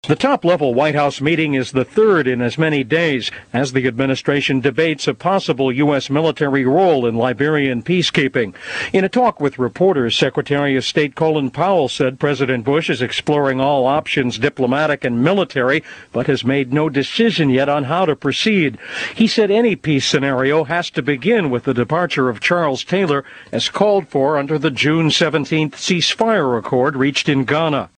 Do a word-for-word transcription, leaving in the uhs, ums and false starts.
The top-level White House meeting is the third in as many days as the administration debates a possible U S military role in Liberian peacekeeping. In a talk with reporters, Secretary of State Colin Powell said President Bush is exploring all options, diplomatic and military, but has made no decision yet on how to proceed. He said any peace scenario has to begin with the departure of Charles Taylor, as called for under the June seventeenth ceasefire accord reached in Ghana.